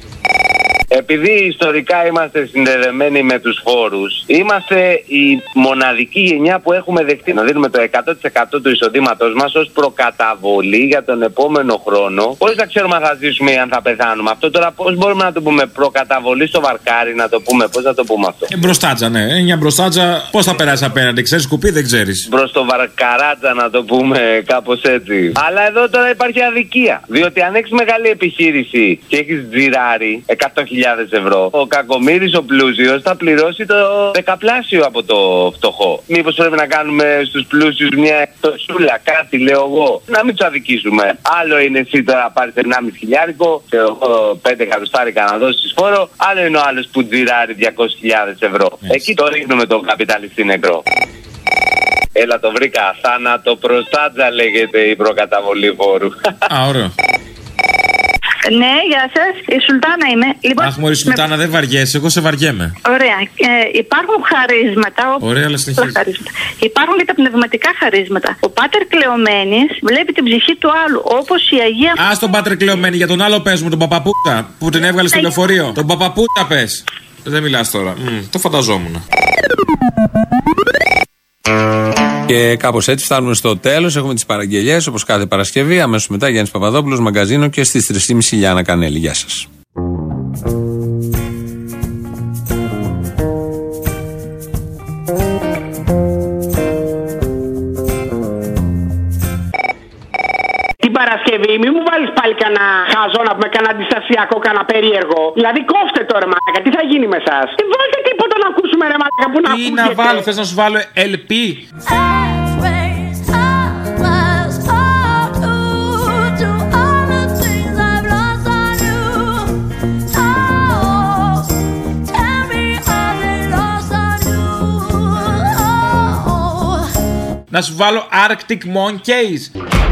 Επειδή ιστορικά είμαστε συνδεδεμένοι με τους φόρους, είμαστε η μοναδική γενιά που έχουμε δεχτεί να δίνουμε το 100% του εισοδήματος μας ως προκαταβολή για τον επόμενο χρόνο, χωρίς να ξέρουμε αν θα ζήσουμε ή αν θα πεθάνουμε. Αυτό τώρα πώς μπορούμε να το πούμε, προκαταβολή στο βαρκάρι, να το πούμε, πώς να το πούμε αυτό. Μπροστάτζα, ναι. Μια μπροστάτζα, πώς θα περάσει απέναντι, ξέρεις κουπί, δεν ξέρεις. Προς το βαρκαράτζα, να το πούμε κάπως έτσι. Αλλά εδώ τώρα υπάρχει αδικία. Διότι αν έχεις μεγάλη επιχείρηση και έχεις τζιράρει 100.000 ευρώ, ο κακομοίρης, ο πλούσιος, θα πληρώσει το δεκαπλάσιο από το φτωχό. Μήπως πρέπει να κάνουμε στους πλούσιους μια εκτοσούλα, κάτι λέω εγώ, να μην τους αδικήσουμε. Άλλο είναι εσύ τώρα να πάρεις 1,5 χιλιάρικο και 5 εκατοστάρικα να δώσεις φόρο, άλλο είναι ο άλλος που τζιράρει 200.000 ευρώ. Εκεί το ρίχνουμε τον καπιταλιστή νεκρό. Έλα, το βρήκα. Θάνατο προστάτζα λέγεται η προκαταβολή φόρου. Α, ωραίο. Ναι, γεια σας. Η Σουλτάνα είμαι. Λοιπόν, αχ, μωρή Σουλτάνα, δεν βαριέσαι, εγώ σε βαριέμαι. Ωραία. Υπάρχουν χαρίσματα. Ωραία, αλλά συνεχίζει. Υπάρχουν και τα πνευματικά χαρίσματα. Ο Πάτερ Κλεομένης βλέπει την ψυχή του άλλου, όπως η Αγία. Α, τον Πάτερ Κλεομένη, για τον άλλο πες μου, τον Παπαπούτα, που την έβγαλε στο λεωφορείο. Τον Παπαπούτα πες. Δεν μιλάς τώρα. Το φανταζόμουν. Και κάπως έτσι φτάνουμε στο τέλος. Έχουμε τις παραγγελίες όπως κάθε Παρασκευή. Αμέσως μετά Γιάννης Παπαδόπουλος, μαγκαζίνο, και στις 3.30 Γιάννα Κανέλη. Γεια σας. Την Παρασκευή μη μου βάλεις πάλι κανένα χαζό να πούμε, κανένα αντιστασιακό, κανένα περίεργο. Δηλαδή κόφτε τώρα μαλάκα, τι θα γίνει με εσάς. Τι βάλτε τίποτα να ακούσουμε ρε μαλάκα που να ακούσουμε. Τι να βάλω, θες να σου βάλω LP. Να σου βάλω Arctic Monkeys.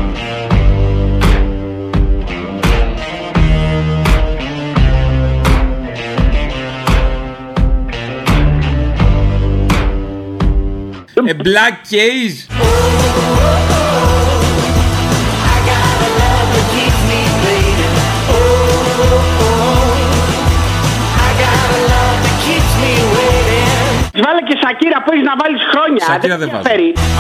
A black case. Βάλε και Σακύρα που έχεις να βάλεις χρόνια. Σακύρα δεν βάζω.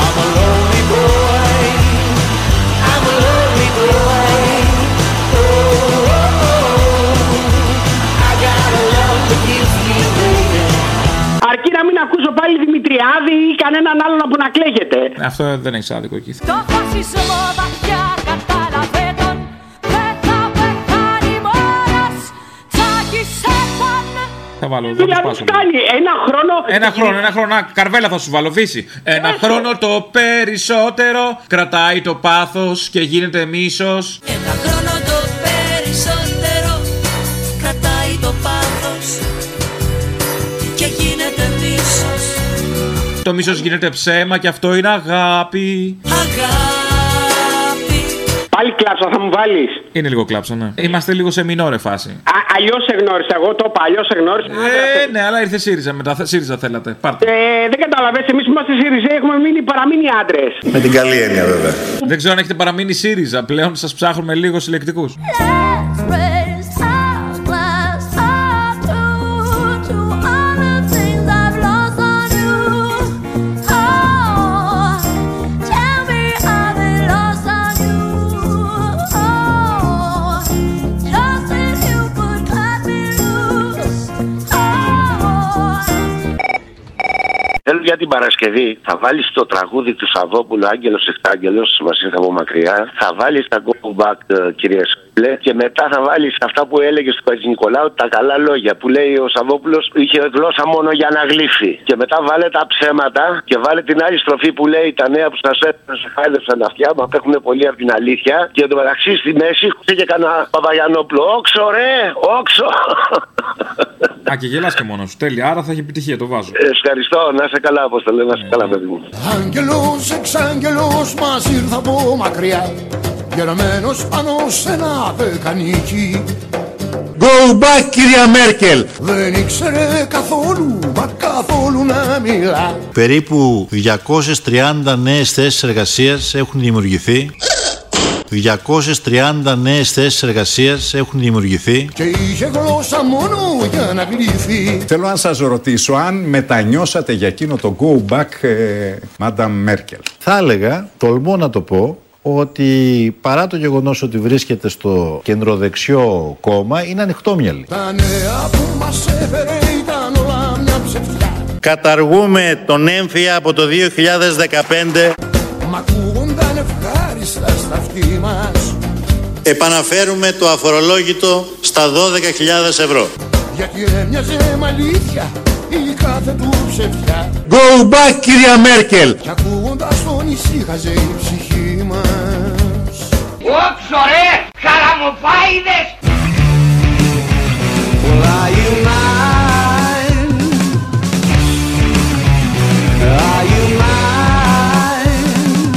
Αρκεί να μην ακούσω πάλι Δημητριάδη ή κανέναν άλλον που να κλαίγεται. Αυτό δεν έχει άδικο εκεί. Το φασισμό βαθιά κατάλαβε τον. Δεν θα πεθάνει μόνος. Τσάκισε τον. Θα βάλω, δεν δηλαδή φτάνει ένα χρόνο. Καρβέλα θα σου βάλω, Φύση. Ένα χρόνο το περισσότερο κρατάει το πάθος και γίνεται μίσος. Ένα χρόνο το περισσότερο κρατάει το πάθος και γίνεται μίσος. Το μίσος γίνεται ψέμα και αυτό είναι αγάπη. Πάλι κλάψα θα μου βάλεις. Είναι λίγο κλάψα, ναι. Είμαστε λίγο σε μινόρε φάση. Αλλιώς σε γνώρισα, εγώ το είπα, αλλιώς σε γνώρισα. Ναι, αλλά ήρθε ΣΥΡΙΖΑ μετά. ΣΥΡΙΖΑ θέλατε. Πάρτε. Δεν καταλαβαίνεις, εμείς που είμαστε ΣΥΡΙΖΑ έχουμε παραμείνει άντρες. Με την καλή έννοια βέβαια. Δεν ξέρω αν έχετε παραμείνει ΣΥΡΙΖΑ. Πλέον σας ψάχνουμε λίγο συλλεκτικούς. για την Παρασκευή θα βάλεις το τραγούδι του Σαββόπουλου, Άγγελος Εξάγγελος, μας ήρθε από μακριά. Θα βάλεις τα Go Back, κυρία Σούλε, και μετά θα βάλεις αυτά που έλεγε του Χατζηνικολάου, τα καλά λόγια που λέει ο Σαββόπουλος, είχε γλώσσα μόνο για να γλύφει. Και μετά βάλε τα ψέματα και βάλε την άλλη στροφή που λέει τα νέα που σας έφεραν σε χάιδευσαν αυτιά, μα απέχουν πολύ από την αλήθεια. Και εντωμεταξύ στη μέση και κανένα Παπαγιανόπουλο. Όξο, ρε, όξο. Α, και γελάς και μόνος σου. Τέλεια, άρα θα έχει επιτυχία, το βάζω. Ευχαριστώ, να είσαι καλά, πώς το λέω, να είσαι καλά, παιδί μου. Άγγελος, εξάγγελος, μας ήρθε από μακριά, γεραμένος πάνω σε ένα δεκανίκι. Go back, κυρία Μέρκελ. Δεν ήξερε καθόλου, μα καθόλου να μιλά. Περίπου 230 νέες θέσεις εργασίας έχουν δημιουργηθεί. 230 νέες θέσεις εργασίας έχουν δημιουργηθεί. Και είχε γλώσσα μόνο για να γλύφει. Θέλω να σας ρωτήσω αν μετανιώσατε για εκείνο το go back, Madame Μέρκελ. Θα έλεγα, τολμώ να το πω, ότι παρά το γεγονός ότι βρίσκεται στο κεντροδεξιό κόμμα, είναι ανοιχτόμυαλη. Τα νέα που μας έφερε ήταν όλα μια ψευτιά. Καταργούμε τον έμφυα από το 2015. Μ' ακούγονταν ευχάριστα στα αυτή μας. Επαναφέρουμε το αφορολόγητο στα 12.000 ευρώ. Γιατί έμοιαζε μ' αλήθεια η κάθε του ψευτιά. Go back, κυρία Μέρκελ. Κι ακούγοντας τον ησύχαζε η ψυχή μας. Όξο ρε, χαραμοφάιδες. Well, are you mine? Are you mine?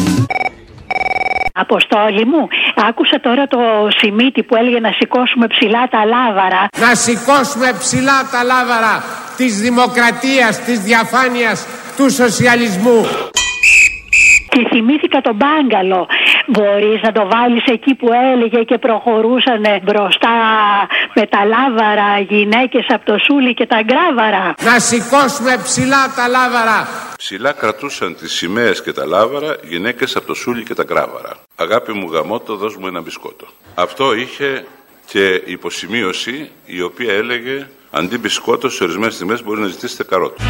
Αποστόλη μου, άκουσα τώρα το Σιμίτη που έλεγε να σηκώσουμε ψηλά τα λάβαρα. Να σηκώσουμε ψηλά τα λάβαρα της δημοκρατίας, της διαφάνειας, του σοσιαλισμού. Και θυμήθηκα τον Μπάγκαλο. Μπορείς να το βάλεις εκεί που έλεγε και προχωρούσαν μπροστά με τα λάβαρα γυναίκες από το Σούλι και τα γκράβαρα. Να σηκώσουμε ψηλά τα λάβαρα. Ψηλά κρατούσαν τις σημαίες και τα λάβαρα γυναίκες από το Σούλι και τα γκράβαρα. Αγάπη μου γαμώτο, δώσ' μου ένα μπισκότο. Αυτό είχε και υποσημείωση η οποία έλεγε αντί μπισκότο σε ορισμένες στιγμές μπορεί να ζητήσετε καρότο.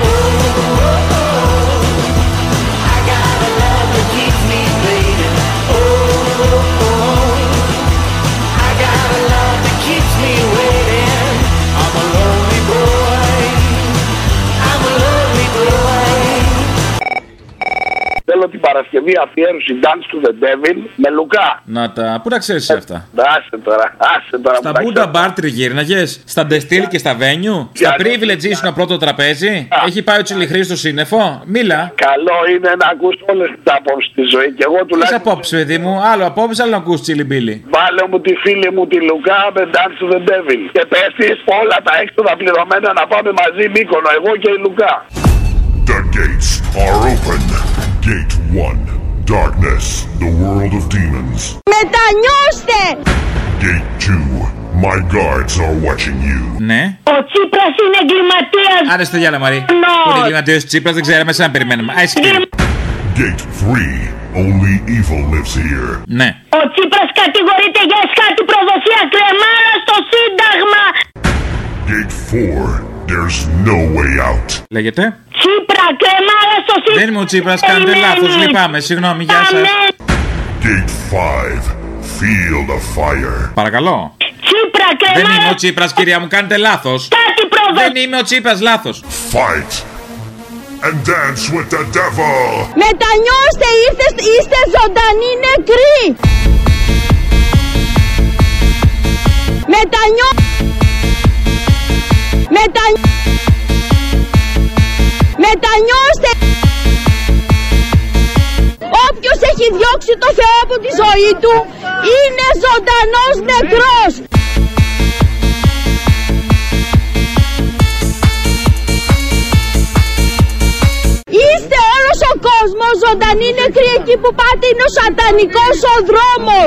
Θέλω την Παρασκευή αφιέρωση Dance to the Devil με Λουκά. Να τα. Πού τα ξέρεις αυτά? Άσε τώρα. Στα Buddha Bar τριγύρναγες, στα Ντεστήλ και στα Venue, στα Privilege ήσουν πρώτο τραπέζι. Έχει πάει ο Τσιλιχρής στο σύννεφο. Μίλα. Καλό είναι να ακούς όλες τις απόψεις στη ζωή. Και εγώ τουλάχιστον. Τι απόψεις, παιδί μου, άλλο απόψεις, άλλο να ακούς Τσιλιμπίλι. Βάλε μου τη φίλη μου τη Λουκά με Dance to the Devil. Και πες όλα τα έξοδα πληρωμένα να πάμε μαζί Μύκονο, εγώ και η Λουκά. The gates are open. Gate 1. Darkness, the world of demons. Μετανιώστε! Gate 2. My guards are watching you. Ναι. Ο Τσίπρας είναι εγκληματίας. Άρε στο διάλα, Μαρή. Που είναι εγκληματίας Τσίπρας, δεν ξέραμε, σαν να περιμένουμε. Gate 3. Only evil lives here. Ναι. Ο Τσίπρας κατηγορείται για εσχάτη προδοσία, κρεμάρα στο Σύνταγμα. Gate 4. There's no way out. Λέγεται. Τσίπρα, κρεμάρα στο Σύνταγμα. Δεν είμαι ο Τσίπρας, κάνετε λάθος, λυπάμαι, συγγνώμη, γεια σας. Gate 5. Feel the fire. Παρακαλώ. Τσίπρα, κρεμάρα. Δεν είμαι ο Τσίπρας, κυρία μου, κάνετε λάθος. Κάτι προδοσία. Δεν είμαι ο Τσίπρας, λάθος. Fight and dance with the devil. Μετανιώστε, είστε ζωντανοί νεκροί. Μετανιώστε. Όποιος έχει διώξει το Θεό από τη ζωή του είναι ζωντανός νεκρός. Είστε όλος ο κόσμος ζωντανοί νεκροί, εκεί που πάτε είναι ο σατανικός ο δρόμος.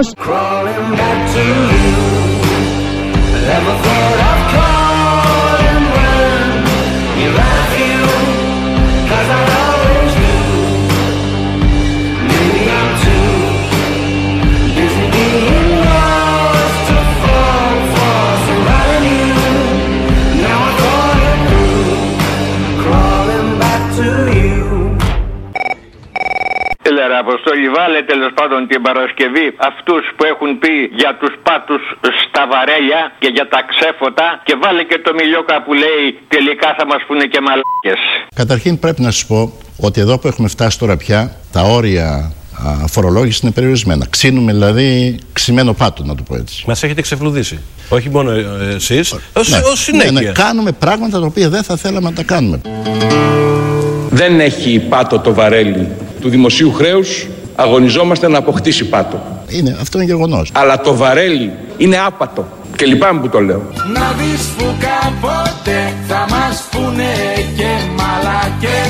Αποστόλη, βάλε τέλος πάντων την Παρασκευή αυτούς που έχουν πει για τους πάτους στα βαρέλια και για τα ξέφωτα και βάλε και το Μιλιόκα που λέει τελικά θα μας πούνε και μαλάκες. Καταρχήν πρέπει να σας πω ότι εδώ που έχουμε φτάσει τώρα πια τα όρια φορολόγηση είναι περιορισμένα. Ξύνουμε δηλαδή ξημένο πάτο, να το πω έτσι. Μας έχετε ξεφλουδίσει. Όχι μόνο εσείς, ως συνέχεια. Ναι, κάνουμε πράγματα τα οποία δεν θα θέλαμε να τα κάνουμε. Δεν έχει πάτο το βαρέλι του δημοσίου χρέους. Αγωνιζόμαστε να αποκτήσει πάτο. Αυτό είναι γεγονός. Αλλά το βαρέλι είναι άπατο. Και λυπάμαι που το λέω. Να δεις που κάποτε θα μας πούνε και μαλάκες.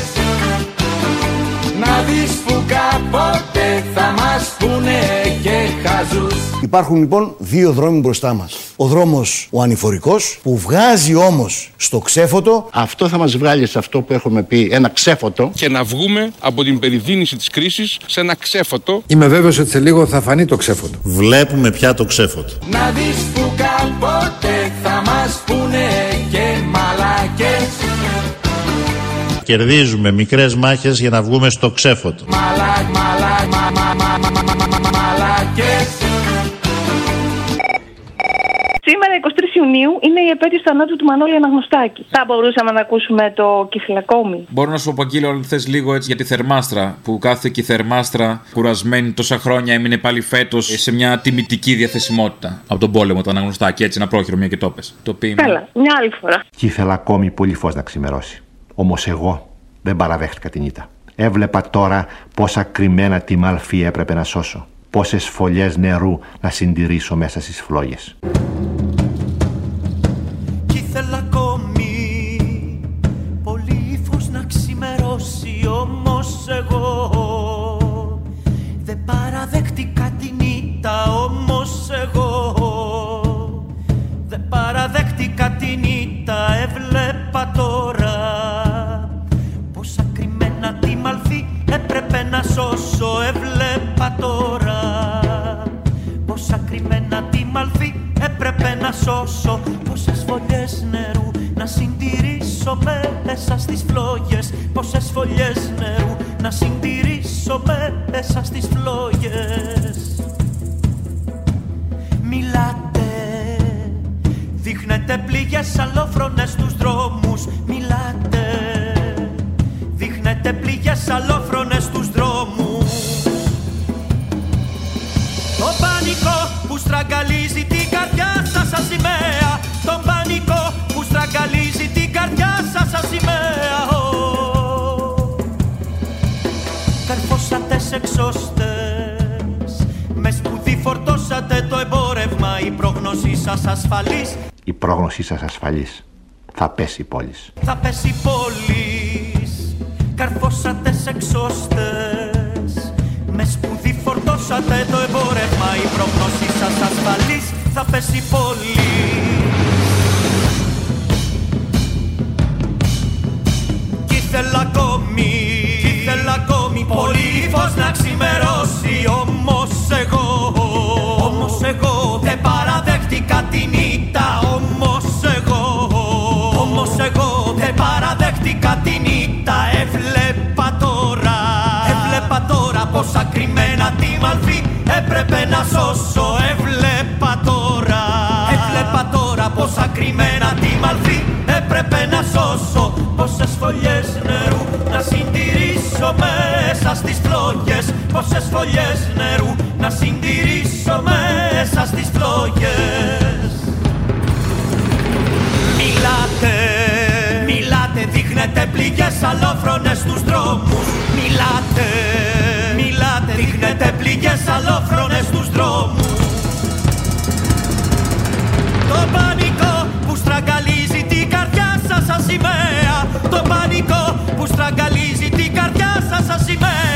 Να δεις που κάποτε θα μας πούνε και χαζούς. Υπάρχουν λοιπόν δύο δρόμοι μπροστά μας. Ο δρόμος ο ανηφορικός που βγάζει όμως στο ξέφωτο. Αυτό θα μας βγάλει σε αυτό που έχουμε πει ένα ξέφωτο. Και να βγούμε από την περιδίνηση της κρίσης σε ένα ξέφωτο. Είμαι βέβαιος ότι σε λίγο θα φανεί το ξέφωτο. Βλέπουμε πια το ξέφωτο. Να δεις που κάποτε θα μας πούνε και μαλάκες. Κερδίζουμε μικρές μάχες για να βγούμε στο ξέφωτο. Σήμερα 23 Ιουνίου είναι η επέτειος θανάτου του Μανώλη Αναγνωστάκη. Θα μπορούσαμε να ακούσουμε το Κυφυλακόμη. Μπορώ να σου πω, Παγκίλο, αν θες λίγο έτσι για τη Θερμάστρα. Που κάθε και η Θερμάστρα, κουρασμένη τόσα χρόνια, έμεινε πάλι φέτος σε μια τιμητική διαθεσιμότητα. Από τον πόλεμο, το Αναγνωστάκη, έτσι ένα πρόχειρο, μια και το πες. Καλά, μια άλλη φορά. Κι ήθελα ακόμη πολύ φως να ξημερώσει. Όμως εγώ δεν παραδέχτηκα την ήττα. Έβλεπα τώρα πόσα κρυμμένα τη μαλφή έπρεπε να σώσω. Πόσες φωλιές νερού να συντηρήσω μέσα στις φλόγες. Κι ήθελα ακόμη πολύ φως να ξημερώσει. Όμως εγώ δεν παραδέχτηκα την ήττα. Όμως εγώ δεν παραδέχτηκα την ήττα. Έβλεπα τώρα πόσα κρυμμένα τη μαλφή έπρεπε να σώσω. Έβλεπα τώρα πόσα κρυμμένα τη μαλφή έπρεπε να σώσω. Πόσες φωλιές νερού να συντηρήσω μέσα στις φλόγες. Πόσες φωλιές νερού να συντηρήσω μέσα στις φλόγες. Μιλάτε, δείχνετε πληγές αλόφρονες στους δρόμους. Μιλάτε, δείχνετε πληγές αλόφρονες στους δρόμους. Το πανικό που στραγγαλίζει την καρδιά σας σαν σημαία. Το πανικό που στραγγαλίζει την καρδιά σας σαν σημαία. Καρφώσατε σε εξώστες, με σπουδή φορτώσατε το εμπόρευμα. Η πρόγνωσή σας ασφαλής. Η πρόγνωσή σας ασφαλής. Θα πέσει η πόλης. Θα πέσει η πόλης. Καρφώσατε σε εξώστες, με σπουδή φορτώσατε το εμπόρευμα. Η πρόγνωσή σας ασφαλής. Θα πέσει η πόλης. Κι ήθελα ακόμη πολύ φως να ξημερώσει. Όμως εγώ δεν παραδέχτηκα την ήττα. Όμως εγώ δεν παραδέχτηκα την ήττα. Έβλεπα τώρα πόσα κρυμμένα τη μαλφή έπρεπε να σώσω. Έβλεπα τώρα πόσα κρυμμένα τη μαλφή έπρεπε να σώσω. Πόσες φωλιές νερού να συντηρήσω μέσα στις φλόγες. Πόσες φωλιές νερού να συντηρήσω μέσα στις φλόγες. Μιλάτε, δείχνετε πληγές αλόφρονες στους δρόμους. Μιλάτε, δείχνετε πληγές αλόφρονες στους δρόμους. Το πανικό που στραγγαλίζει την καρδιά σας σαν σημαία. Το πανικό που στραγγαλίζει την καρδιά σας σαν σημαία.